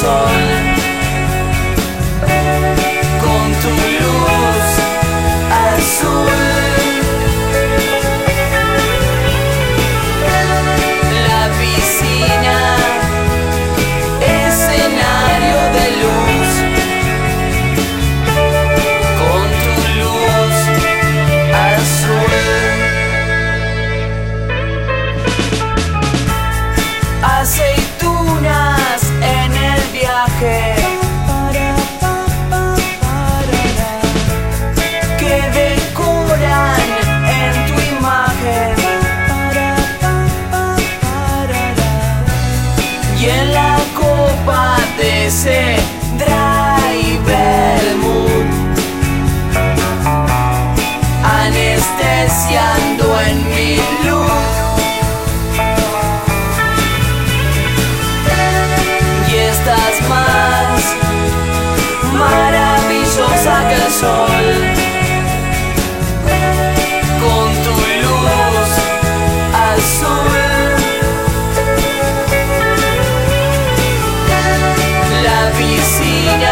sol, con tu luz azul. La piscina, escenario de luz, con tu luz azul. Aceitunas en el viaje que decoran en tu imagen, y en la copa de ese dry vermouth, anestesiando en mi luz. Estás más maravillosa que el sol, con tu luz azul. La piscina,